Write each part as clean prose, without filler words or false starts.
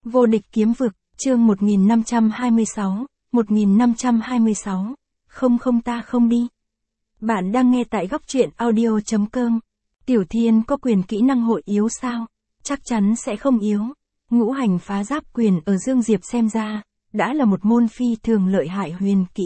Vô địch kiếm vực, chương 1526, 1526. Không ta không đi. Bạn đang nghe tại góc truyện audio.com. Tiểu Thiên có quyền kỹ năng hội yếu sao? Chắc chắn sẽ không yếu. Ngũ hành phá giáp quyền ở Dương Diệp xem ra, đã là một môn phi thường lợi hại huyền kỹ.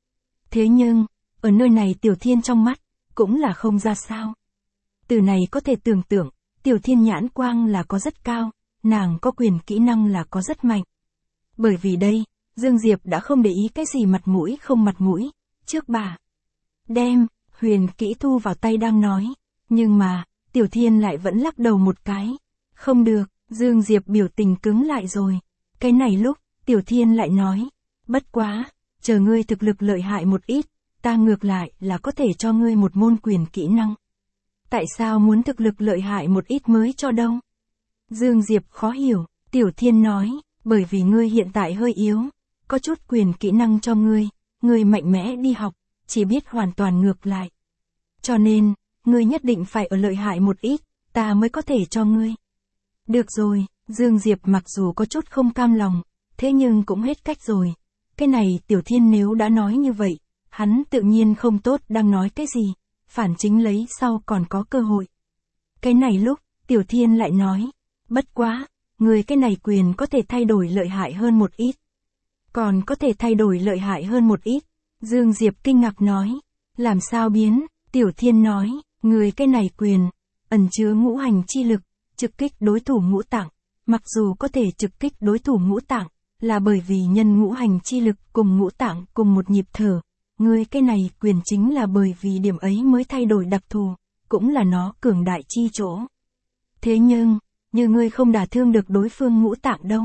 Thế nhưng, ở nơi này Tiểu Thiên trong mắt, cũng là không ra sao. Từ này có thể tưởng tượng, Tiểu Thiên nhãn quang là có rất cao, nàng có quyền kỹ năng là có rất mạnh. Bởi vì đây, Dương Diệp đã không để ý cái gì mặt mũi không mặt mũi, trước bà. Đem, huyền kỹ thu vào tay đang nói, nhưng mà, Tiểu Thiên lại vẫn lắc đầu một cái. Không được, Dương Diệp biểu tình cứng lại rồi. Cái này lúc, Tiểu Thiên lại nói, bất quá, chờ ngươi thực lực lợi hại một ít, ta ngược lại là có thể cho ngươi một môn quyền kỹ năng. Tại sao muốn thực lực lợi hại một ít mới cho đâu? Dương Diệp khó hiểu, Tiểu Thiên nói, bởi vì ngươi hiện tại hơi yếu, có chút quyền kỹ năng cho ngươi mạnh mẽ đi học, chỉ biết hoàn toàn ngược lại. Cho nên, ngươi nhất định phải ở lợi hại một ít, ta mới có thể cho ngươi. Được rồi, Dương Diệp mặc dù có chút không cam lòng, thế nhưng cũng hết cách rồi. Cái này Tiểu Thiên nếu đã nói như vậy, hắn tự nhiên không tốt đang nói cái gì, phản chính lấy sau còn có cơ hội. Cái này lúc, Tiểu Thiên lại nói, bất quá, người cái này quyền có thể thay đổi lợi hại hơn một ít. Còn có thể thay đổi lợi hại hơn một ít. Dương Diệp kinh ngạc nói, làm sao biến? Tiểu Thiên nói, người cái này quyền, ẩn chứa ngũ hành chi lực, trực kích đối thủ ngũ tạng. Mặc dù có thể trực kích đối thủ ngũ tạng, là bởi vì nhân ngũ hành chi lực cùng ngũ tạng cùng một nhịp thở. Người cái này quyền chính là bởi vì điểm ấy mới thay đổi đặc thù, cũng là nó cường đại chi chỗ. Thế nhưng, như ngươi không đả thương được đối phương ngũ tạng đâu.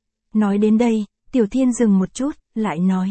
Nói đến đây, Tiểu Thiên dừng một chút, lại nói.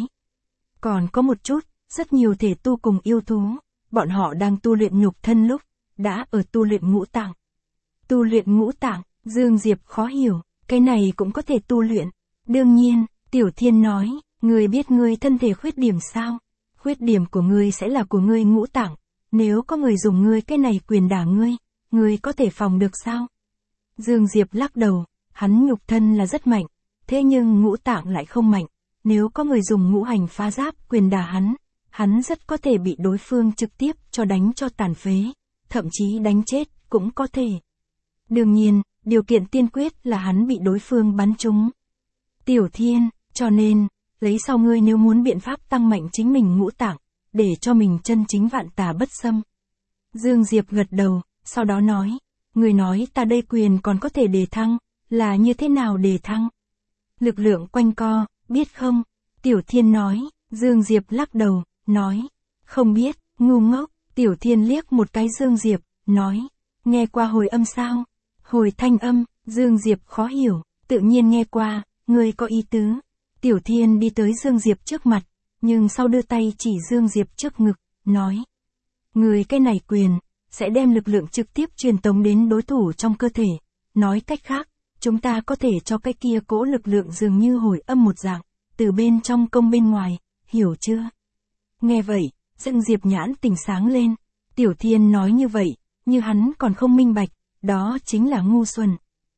Còn có một chút, rất nhiều thể tu cùng yêu thú, bọn họ đang tu luyện nhục thân lúc, đã ở tu luyện ngũ tạng. Tu luyện ngũ tạng, Dương Diệp khó hiểu, cái này cũng có thể tu luyện. Đương nhiên, Tiểu Thiên nói, ngươi biết ngươi thân thể khuyết điểm sao? Khuyết điểm của ngươi sẽ là của ngươi ngũ tạng, nếu có người dùng ngươi cái này quyền đả ngươi có thể phòng được sao? Dương Diệp lắc đầu, hắn nhục thân là rất mạnh, thế nhưng ngũ tạng lại không mạnh, nếu có người dùng ngũ hành phá giáp quyền đả hắn rất có thể bị đối phương trực tiếp cho đánh cho tàn phế, thậm chí đánh chết, cũng có thể. Đương nhiên, điều kiện tiên quyết là hắn bị đối phương bắn trúng. Tiểu Thiên, cho nên, lấy sau ngươi nếu muốn biện pháp tăng mạnh chính mình ngũ tạng, để cho mình chân chính vạn tà bất xâm. Dương Diệp gật đầu, sau đó nói, người nói ta đây quyền còn có thể đề thăng, là như thế nào đề thăng? Lực lượng quanh co, biết không? Tiểu Thiên nói, Dương Diệp lắc đầu, nói, không biết, ngu ngốc. Tiểu Thiên liếc một cái Dương Diệp, nói, nghe qua hồi âm sao? Hồi thanh âm, Dương Diệp khó hiểu, tự nhiên nghe qua, ngươi có ý tứ. Tiểu Thiên đi tới Dương Diệp trước mặt, nhưng sau đưa tay chỉ Dương Diệp trước ngực, nói, người cái này quyền, sẽ đem lực lượng trực tiếp truyền tống đến đối thủ trong cơ thể. Nói cách khác, chúng ta có thể cho cái kia cỗ lực lượng dường như hồi âm một dạng, từ bên trong công bên ngoài, hiểu chưa? Nghe vậy, Dương Diệp nhãn tỉnh sáng lên, Tiểu Thiên nói như vậy, như hắn còn không minh bạch, đó chính là ngu xuẩn.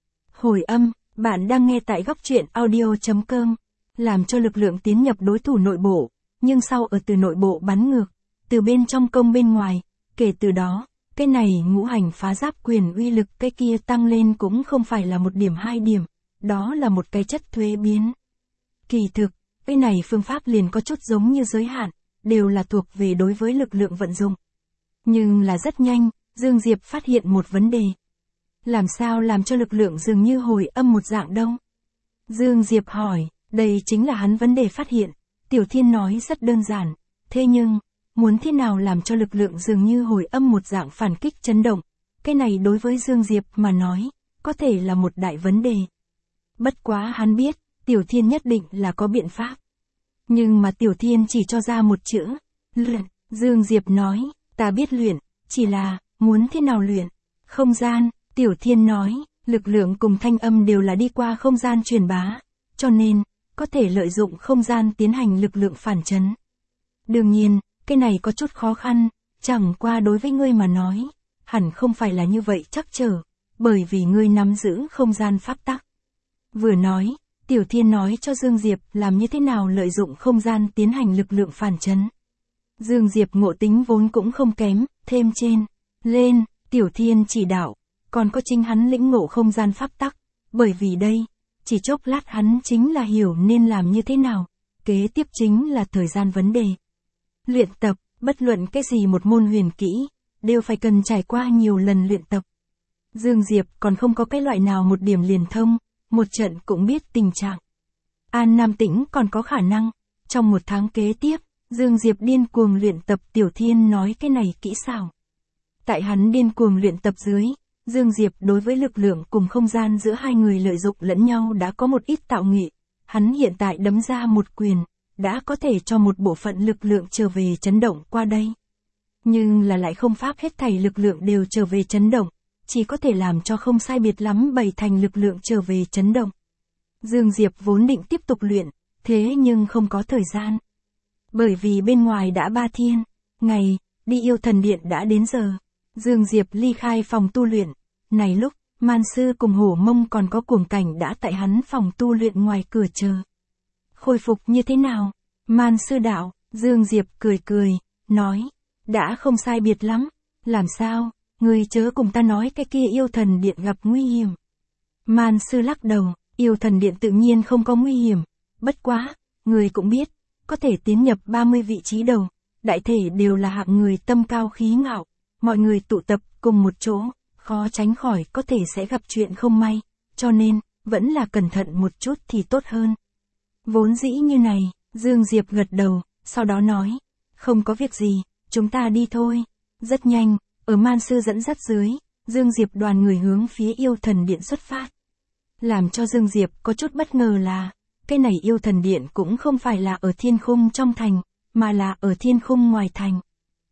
Hồi âm, bạn đang nghe tại góc truyện audio.com, làm cho lực lượng tiến nhập đối thủ nội bộ, nhưng sau ở từ nội bộ bắn ngược, từ bên trong công bên ngoài, kể từ đó, cái này ngũ hành phá giáp quyền uy lực cái kia tăng lên cũng không phải là 1 điểm 2 điểm, đó là một cái chất thuế biến. Kỳ thực, cái này phương pháp liền có chút giống như giới hạn, đều là thuộc về đối với lực lượng vận dụng. Nhưng là rất nhanh, Dương Diệp phát hiện một vấn đề. Làm sao làm cho lực lượng dường như hồi âm một dạng đâu? Dương Diệp hỏi, đây chính là hắn vấn đề phát hiện. Tiểu Thiên nói rất đơn giản, thế nhưng, muốn thế nào làm cho lực lượng dường như hồi âm một dạng phản kích chấn động, cái này đối với Dương Diệp mà nói, có thể là một đại vấn đề. Bất quá hắn biết, Tiểu Thiên nhất định là có biện pháp. Nhưng mà Tiểu Thiên chỉ cho ra một chữ, luyện. Dương Diệp nói, ta biết luyện, chỉ là, muốn thế nào luyện? Không gian, Tiểu Thiên nói, lực lượng cùng thanh âm đều là đi qua không gian truyền bá, cho nên, có thể lợi dụng không gian tiến hành lực lượng phản chấn. Đương nhiên, cái này có chút khó khăn, chẳng qua đối với ngươi mà nói, hẳn không phải là như vậy chắc trở, bởi vì ngươi nắm giữ không gian pháp tắc. Vừa nói, Tiểu Thiên nói cho Dương Diệp làm như thế nào lợi dụng không gian tiến hành lực lượng phản chấn. Dương Diệp ngộ tính vốn cũng không kém, thêm trên, lên, Tiểu Thiên chỉ đạo, còn có chính hắn lĩnh ngộ không gian pháp tắc, bởi vì đây, chỉ chốc lát hắn chính là hiểu nên làm như thế nào, kế tiếp chính là thời gian vấn đề. Luyện tập, bất luận cái gì một môn huyền kỹ, đều phải cần trải qua nhiều lần luyện tập. Dương Diệp còn không có cái loại nào một điểm liền thông, một trận cũng biết tình trạng. An Nam Tĩnh còn có khả năng, trong một tháng kế tiếp, Dương Diệp điên cuồng luyện tập. Tiểu Thiên nói cái này kỹ xảo. Tại hắn điên cuồng luyện tập dưới, Dương Diệp đối với lực lượng cùng không gian giữa hai người lợi dụng lẫn nhau đã có một ít tạo nghệ. Hắn hiện tại đấm ra một quyền, đã có thể cho một bộ phận lực lượng trở về chấn động qua đây. Nhưng là lại không pháp hết thảy lực lượng đều trở về chấn động, chỉ có thể làm cho không sai biệt lắm 7 thành lực lượng trở về chấn động. Dương Diệp vốn định tiếp tục luyện, thế nhưng không có thời gian. Bởi vì bên ngoài đã 3 thiên, ngày, đi yêu thần điện đã đến giờ. Dương Diệp ly khai phòng tu luyện. Này lúc, Man Sư cùng Hổ Mông còn có Cuồng Cảnh đã tại hắn phòng tu luyện ngoài cửa chờ. Khôi phục như thế nào? Man Sư đạo, Dương Diệp cười cười, nói, đã không sai biệt lắm. Làm sao? Ngươi chớ cùng ta nói cái kia yêu thần điện gặp nguy hiểm. Man Sư lắc đầu, yêu thần điện tự nhiên không có nguy hiểm. Bất quá, ngươi cũng biết, có thể tiến nhập 30 vị trí đầu, đại thể đều là hạng người tâm cao khí ngạo. Mọi người tụ tập cùng một chỗ, khó tránh khỏi có thể sẽ gặp chuyện không may, cho nên, vẫn là cẩn thận một chút thì tốt hơn. Vốn dĩ như này, Dương Diệp gật đầu, sau đó nói, không có việc gì, chúng ta đi thôi. Rất nhanh, ở Man Sư dẫn dắt dưới, Dương Diệp đoàn người hướng phía yêu thần điện xuất phát. Làm cho Dương Diệp có chút bất ngờ là, cái này yêu thần điện cũng không phải là ở thiên khung trong thành, mà là ở thiên khung ngoài thành.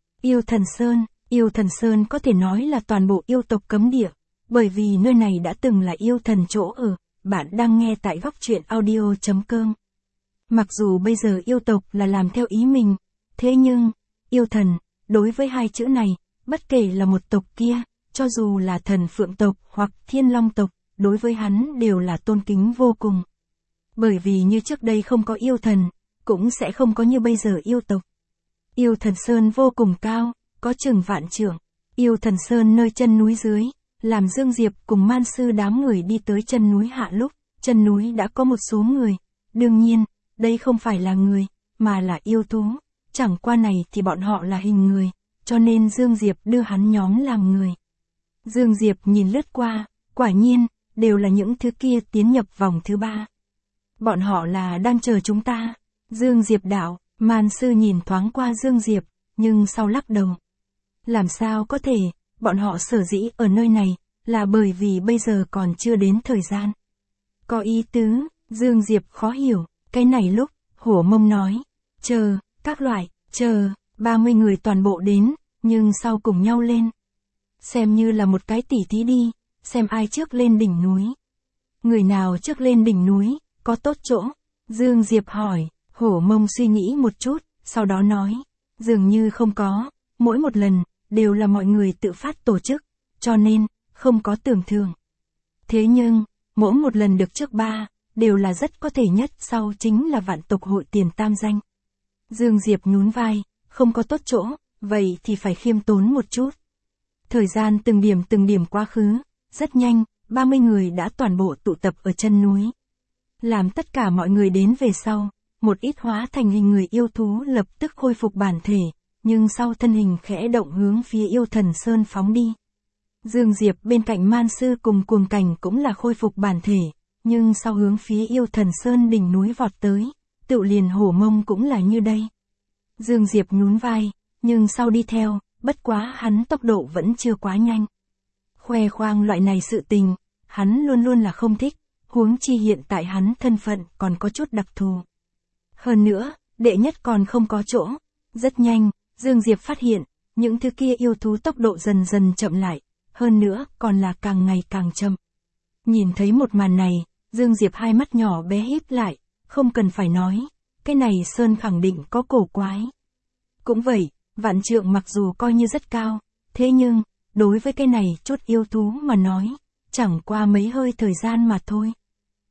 Yêu thần Sơn có thể nói là toàn bộ yêu tộc cấm địa, bởi vì nơi này đã từng là yêu thần chỗ ở. Bạn đang nghe tại góc truyện audio.com. Mặc dù bây giờ yêu tộc là làm theo ý mình, thế nhưng, yêu thần, đối với hai chữ này, bất kể là một tộc kia, cho dù là thần phượng tộc hoặc thiên long tộc, đối với hắn đều là tôn kính vô cùng. Bởi vì như trước đây không có yêu thần, cũng sẽ không có như bây giờ yêu tộc. Yêu thần Sơn vô cùng cao, có chừng vạn trượng. Yêu thần Sơn nơi chân núi dưới, làm Dương Diệp cùng Man Sư đám người đi tới chân núi hạ lúc, chân núi đã có một số người. Đương nhiên, đây không phải là người, mà là yêu thú. Chẳng qua này thì bọn họ là hình người, cho nên Dương Diệp đưa hắn nhóm làm người. Dương Diệp nhìn lướt qua, quả nhiên, đều là những thứ kia tiến nhập vòng thứ 3. Bọn họ là đang chờ chúng ta. Dương Diệp đạo, Man Sư nhìn thoáng qua Dương Diệp, nhưng sau lắc đầu. Làm sao có thể, bọn họ sở dĩ ở nơi này, là bởi vì bây giờ còn chưa đến thời gian. Có ý tứ, Dương Diệp khó hiểu, cái này lúc, Hổ Mông nói, chờ, các loại, chờ, 30 người toàn bộ đến, nhưng sau cùng nhau lên. Xem như là một cái tỉ thí đi, xem ai trước lên đỉnh núi. Người nào trước lên đỉnh núi, có tốt chỗ? Dương Diệp hỏi, Hổ Mông suy nghĩ một chút, sau đó nói, dường như không có, mỗi một lần, đều là mọi người tự phát tổ chức, cho nên, không có tưởng thưởng. Thế nhưng, mỗi một lần được trước 3, đều là rất có thể nhất sau chính là vạn tộc hội tiền tam danh. Dương Diệp nhún vai, không có tốt chỗ, vậy thì phải khiêm tốn một chút. Thời gian từng điểm quá khứ, rất nhanh, 30 người đã toàn bộ tụ tập ở chân núi. Làm tất cả mọi người đến về sau, một ít hóa thành hình người yêu thú lập tức khôi phục bản thể, nhưng sau thân hình khẽ động hướng phía yêu thần Sơn phóng đi. Dương Diệp bên cạnh Man Sư cùng Cuồng Cảnh cũng là khôi phục bản thể, nhưng sau hướng phía yêu thần Sơn đỉnh núi vọt tới, tự liền Hổ Mông cũng là như đây. Dương Diệp nhún vai, nhưng sau đi theo, bất quá hắn tốc độ vẫn chưa quá nhanh. Khoe khoang loại này sự tình, hắn luôn luôn là không thích, huống chi hiện tại hắn thân phận còn có chút đặc thù. Hơn nữa, đệ nhất còn không có chỗ. Rất nhanh, Dương Diệp phát hiện, những thứ kia yêu thú tốc độ dần dần chậm lại, hơn nữa còn là càng ngày càng chậm. Nhìn thấy một màn này, Dương Diệp hai mắt nhỏ bé híp lại, không cần phải nói, cái này Sơn khẳng định có cổ quái. Cũng vậy, vạn trượng mặc dù coi như rất cao, thế nhưng, đối với cái này chút yêu thú mà nói, chẳng qua mấy hơi thời gian mà thôi.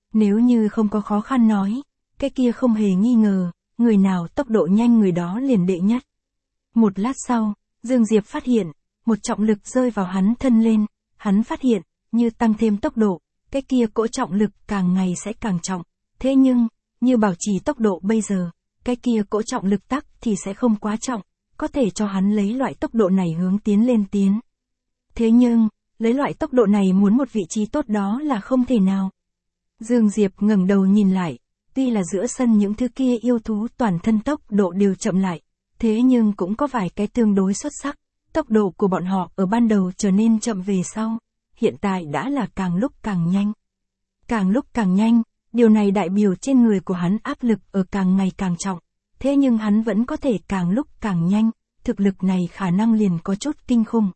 Nếu như không có khó khăn nói, cái kia không hề nghi ngờ, người nào tốc độ nhanh người đó liền đệ nhất. Một lát sau, Dương Diệp phát hiện, một trọng lực rơi vào hắn thân lên, hắn phát hiện, như tăng thêm tốc độ, cái kia cỗ trọng lực càng ngày sẽ càng trọng, thế nhưng, như bảo trì tốc độ bây giờ, cái kia cỗ trọng lực tắc thì sẽ không quá trọng, có thể cho hắn lấy loại tốc độ này hướng tiến lên tiến. Thế nhưng, lấy loại tốc độ này muốn một vị trí tốt đó là không thể nào. Dương Diệp ngẩng đầu nhìn lại, tuy là giữa sân những thứ kia yêu thú toàn thân tốc độ đều chậm lại, thế nhưng cũng có vài cái tương đối xuất sắc, tốc độ của bọn họ ở ban đầu trở nên chậm về sau, hiện tại đã là càng lúc càng nhanh. Càng lúc càng nhanh, điều này đại biểu trên người của hắn áp lực ở càng ngày càng trọng, thế nhưng hắn vẫn có thể càng lúc càng nhanh, thực lực này khả năng liền có chút kinh khủng.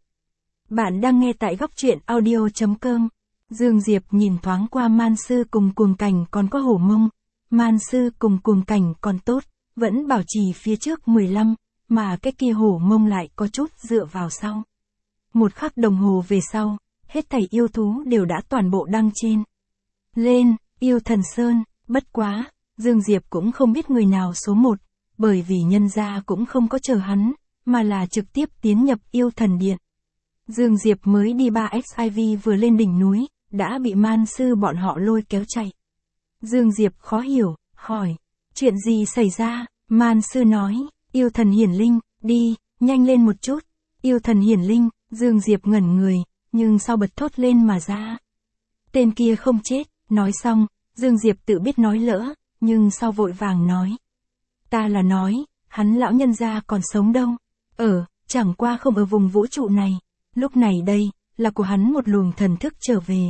Bạn đang nghe tại góc truyện audio.com. Dương Diệp nhìn thoáng qua Man Sư cùng Cuồng Cảnh còn có Hổ Mông. Man Sư cùng Cuồng Cảnh còn tốt, vẫn bảo trì phía trước 15, mà cái kia Hổ Mông lại có chút dựa vào sau. Một khắc đồng hồ về sau, hết thảy yêu thú đều đã toàn bộ đăng trên. Lên, Yêu Thần Sơn, bất quá, Dương Diệp cũng không biết người nào số 1, bởi vì nhân gia cũng không có chờ hắn, mà là trực tiếp tiến nhập Yêu Thần Điện. Dương Diệp mới đi 3XIV vừa lên đỉnh núi, đã bị Man Sư bọn họ lôi kéo chạy. Dương Diệp khó hiểu, hỏi, chuyện gì xảy ra? Man Sư nói, Yêu Thần Hiển Linh, đi, nhanh lên một chút. Yêu Thần Hiển Linh, Dương Diệp ngẩn người, nhưng sau bật thốt lên mà ra. Tên kia không chết, nói xong, Dương Diệp tự biết nói lỡ, nhưng sau vội vàng nói. Ta là nói, hắn lão nhân gia còn sống đâu. Chẳng qua không ở vùng vũ trụ này. Lúc này đây, là của hắn một luồng thần thức trở về.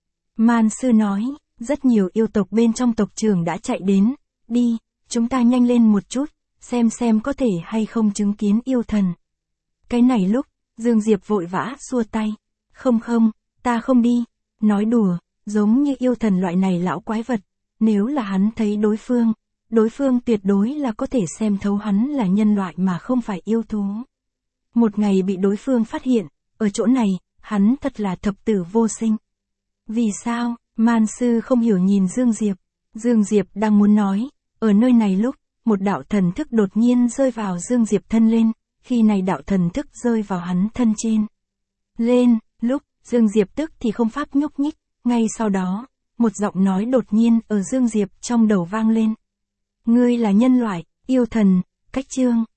Man Sư nói, rất nhiều yêu tộc bên trong tộc trưởng đã chạy đến, đi, chúng ta nhanh lên một chút, xem có thể hay không chứng kiến yêu thần. Cái này lúc, Dương Diệp vội vã xua tay, không, ta không đi, nói đùa, giống như yêu thần loại này lão quái vật, nếu là hắn thấy đối phương tuyệt đối là có thể xem thấu hắn là nhân loại mà không phải yêu thú. Một ngày bị đối phương phát hiện, ở chỗ này, hắn thật là thập tử vô sinh. Vì sao? Man Sư không hiểu nhìn Dương Diệp. Dương Diệp đang muốn nói, ở nơi này lúc, một đạo thần thức đột nhiên rơi vào Dương Diệp thân lên, khi này đạo thần thức rơi vào hắn thân trên. Lên, lúc, Dương Diệp tức thì không pháp nhúc nhích, ngay sau đó, một giọng nói đột nhiên ở Dương Diệp trong đầu vang lên. Ngươi là nhân loại, yêu thần, cách chương.